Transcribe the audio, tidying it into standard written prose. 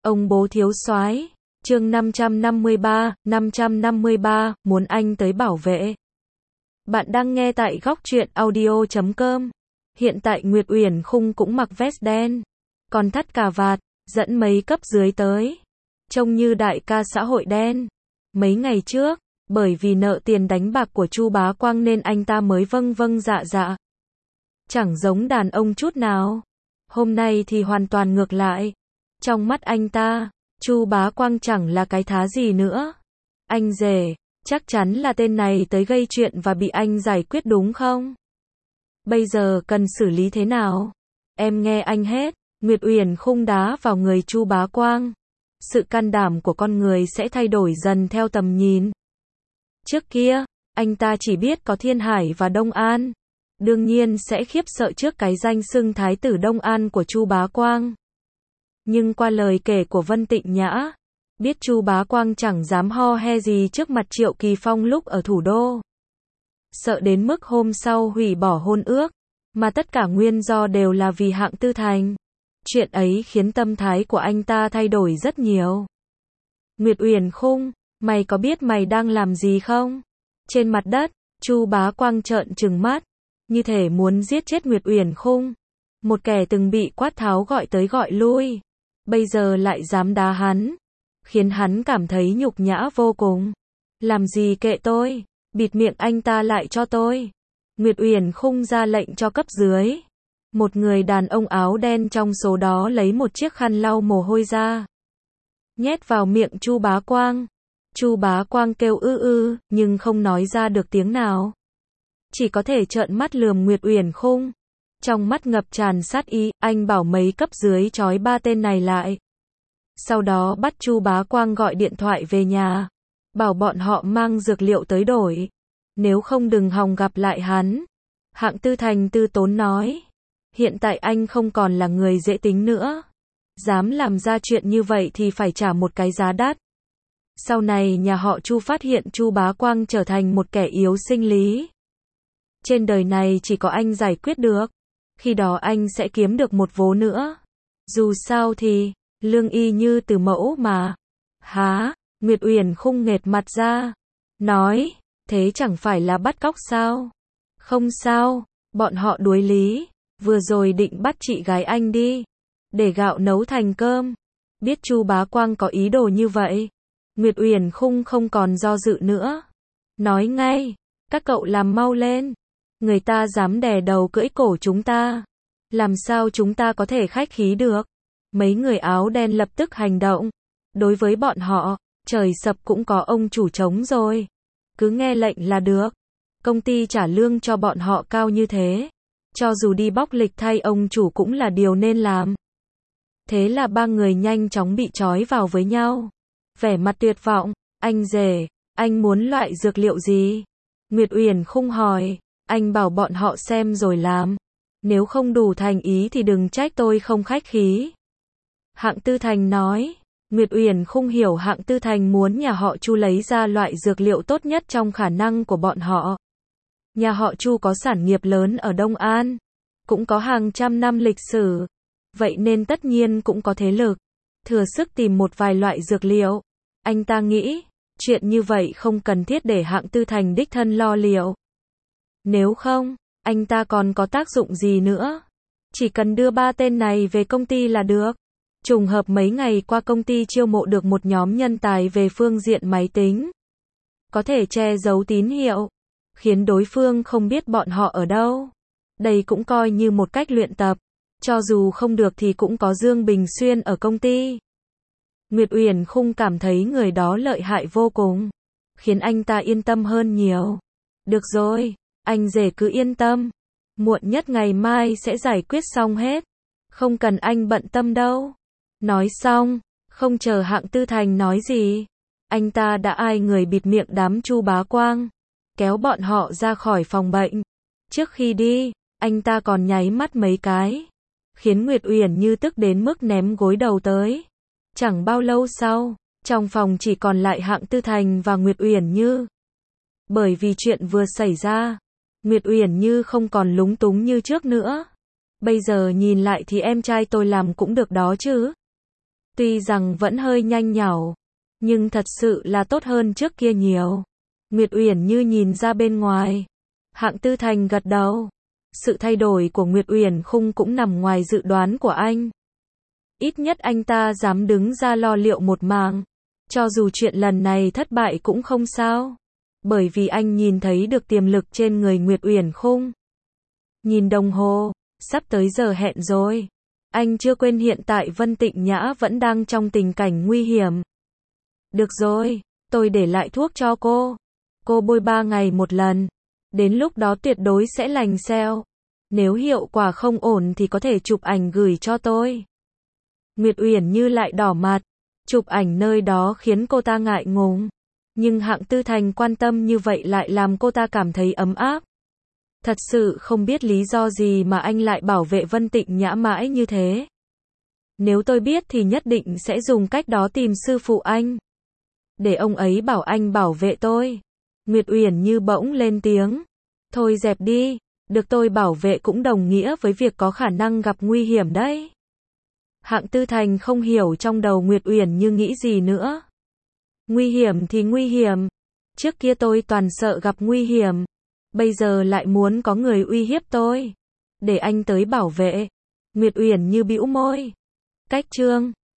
Ông bố thiếu soái. Chương 553, muốn anh tới bảo vệ. Bạn đang nghe tại góc truyện audio.com. Hiện tại Nguyệt Uyển Khung cũng mặc vest đen, còn thắt cà vạt, dẫn mấy cấp dưới tới. Trông như đại ca xã hội đen. Mấy ngày trước, bởi vì nợ tiền đánh bạc của Chu Bá Quang nên anh ta mới vâng vâng dạ dạ. Chẳng giống đàn ông chút nào. Hôm nay thì hoàn toàn ngược lại. Trong mắt anh ta, Chu Bá Quang chẳng là cái thá gì nữa. Anh rể, chắc chắn là tên này tới gây chuyện và bị anh giải quyết đúng không? Bây giờ cần xử lý thế nào? Em nghe anh hết. Nguyệt Uyển Khung đá vào người Chu Bá Quang. Sự can đảm của con người sẽ thay đổi dần theo tầm nhìn. Trước kia, anh ta chỉ biết có Thiên Hải và Đông An. Đương nhiên sẽ khiếp sợ trước cái danh xưng Thái tử Đông An của Chu Bá Quang. Nhưng qua lời kể của Vân Tịnh Nhã, biết Chu Bá Quang chẳng dám ho he gì trước mặt Triệu Kỳ Phong lúc ở thủ đô. Sợ đến mức hôm sau hủy bỏ hôn ước, mà tất cả nguyên do đều là vì Hạng Tư Thành. Chuyện ấy khiến tâm thái của anh ta thay đổi rất nhiều. Nguyệt Uyển Khung, mày có biết mày đang làm gì không? Trên mặt đất, Chu Bá Quang trợn trừng mắt, như thể muốn giết chết Nguyệt Uyển Khung. Một kẻ từng bị quát tháo gọi tới gọi lui, bây giờ lại dám đá hắn, khiến hắn cảm thấy nhục nhã vô cùng. Làm gì kệ tôi, bịt miệng anh ta lại cho tôi. Nguyệt Uyển Khung ra lệnh cho cấp dưới. Một người đàn ông áo đen trong số đó lấy một chiếc khăn lau mồ hôi ra, nhét vào miệng Chu Bá Quang. Chu Bá Quang kêu nhưng không nói ra được tiếng nào. Chỉ có thể trợn mắt lườm Nguyệt Uyển Khung. Trong mắt ngập tràn sát ý, anh bảo mấy cấp dưới trói ba tên này lại. Sau đó bắt Chu Bá Quang gọi điện thoại về nhà, bảo bọn họ mang dược liệu tới đổi. Nếu không đừng hòng gặp lại hắn. Hạng Tư Thành tư tốn nói. Hiện tại anh không còn là người dễ tính nữa. Dám làm ra chuyện như vậy thì phải trả một cái giá đắt. Sau này nhà họ Chu phát hiện Chu Bá Quang trở thành một kẻ yếu sinh lý. Trên đời này chỉ có anh giải quyết được. Khi đó anh sẽ kiếm được một vố nữa. Dù sao thì, lương y như từ mẫu mà. Hả? Nguyệt Uyển Khung nghệt mặt ra. Nói, thế chẳng phải là bắt cóc sao? Không sao, bọn họ đuối lý. Vừa rồi định bắt chị gái anh đi, để gạo nấu thành cơm. Biết Chu Bá Quang có ý đồ như vậy, Nguyệt Uyển Khung không còn do dự nữa. Nói ngay, các cậu làm mau lên. Người ta dám đè đầu cưỡi cổ chúng ta. Làm sao chúng ta có thể khách khí được? Mấy người áo đen lập tức hành động. Đối với bọn họ, trời sập cũng có ông chủ trống rồi. Cứ nghe lệnh là được. Công ty trả lương cho bọn họ cao như thế. Cho dù đi bóc lịch thay ông chủ cũng là điều nên làm. Thế là ba người nhanh chóng bị trói vào với nhau. Vẻ mặt tuyệt vọng. Anh rể, anh muốn loại dược liệu gì? Nguyệt Uyển Khung hỏi. Anh bảo bọn họ xem rồi làm. Nếu không đủ thành ý thì đừng trách tôi không khách khí. Hạng Tư Thành nói. Nguyệt Uyển Khung hiểu Hạng Tư Thành muốn nhà họ Chu lấy ra loại dược liệu tốt nhất trong khả năng của bọn họ. Nhà họ Chu có sản nghiệp lớn ở Đông An, cũng có hàng trăm năm lịch sử, vậy nên tất nhiên cũng có thế lực, thừa sức tìm một vài loại dược liệu. Anh ta nghĩ, chuyện như vậy không cần thiết để Hạng Tư Thành đích thân lo liệu. Nếu không, anh ta còn có tác dụng gì nữa? Chỉ cần đưa ba tên này về công ty là được. Trùng hợp mấy ngày qua công ty chiêu mộ được một nhóm nhân tài về phương diện máy tính. Có thể che giấu tín hiệu, khiến đối phương không biết bọn họ ở đâu. Đây cũng coi như một cách luyện tập. Cho dù không được thì cũng có Dương Bình Xuyên ở công ty. Nguyệt Uyển Khung cảm thấy người đó lợi hại vô cùng, khiến anh ta yên tâm hơn nhiều. Được rồi, anh rể cứ yên tâm. Muộn nhất ngày mai sẽ giải quyết xong hết. Không cần anh bận tâm đâu. Nói xong, không chờ Hạng Tư Thành nói gì, anh ta đã ai người bịt miệng đám Chu Bá Quang, kéo bọn họ ra khỏi phòng bệnh. Trước khi đi, anh ta còn nháy mắt mấy cái, khiến Nguyệt Uyển Như tức đến mức ném gối đầu tới. Chẳng bao lâu sau, trong phòng chỉ còn lại Hạng Tư Thành và Nguyệt Uyển Như. Bởi vì chuyện vừa xảy ra, Nguyệt Uyển Như không còn lúng túng như trước nữa. Bây giờ nhìn lại thì em trai tôi làm cũng được đó chứ. Tuy rằng vẫn hơi nhanh nhảu, nhưng thật sự là tốt hơn trước kia nhiều. Nguyệt Uyển Như nhìn ra bên ngoài. Hạng Tư Thành gật đầu. Sự thay đổi của Nguyệt Uyển Khung cũng nằm ngoài dự đoán của anh. Ít nhất anh ta dám đứng ra lo liệu một mảng. Cho dù chuyện lần này thất bại cũng không sao. Bởi vì anh nhìn thấy được tiềm lực trên người Nguyệt Uyển Khung. Nhìn đồng hồ, sắp tới giờ hẹn rồi. Anh chưa quên hiện tại Vân Tịnh Nhã vẫn đang trong tình cảnh nguy hiểm. Được rồi, tôi để lại thuốc cho cô. Cô bôi 3 ngày một lần. Đến lúc đó tuyệt đối sẽ lành xeo. Nếu hiệu quả không ổn thì có thể chụp ảnh gửi cho tôi. Nguyệt Uyển Như lại đỏ mặt. Chụp ảnh nơi đó khiến cô ta ngại ngùng. Nhưng Hạng Tư Thành quan tâm như vậy lại làm cô ta cảm thấy ấm áp. Thật sự không biết lý do gì mà anh lại bảo vệ Vân Tịnh Nhã mãi như thế. Nếu tôi biết thì nhất định sẽ dùng cách đó tìm sư phụ anh. Để ông ấy bảo anh bảo vệ tôi. Nguyệt Uyển Như bỗng lên tiếng. Thôi dẹp đi, được tôi bảo vệ cũng đồng nghĩa với việc có khả năng gặp nguy hiểm đấy. Hạng Tư Thành không hiểu trong đầu Nguyệt Uyển Như nghĩ gì nữa. Nguy hiểm thì nguy hiểm. Trước kia tôi toàn sợ gặp nguy hiểm. Bây giờ lại muốn có người uy hiếp tôi. Để anh tới bảo vệ. Nguyệt Uyển Như bĩu môi. Cách chương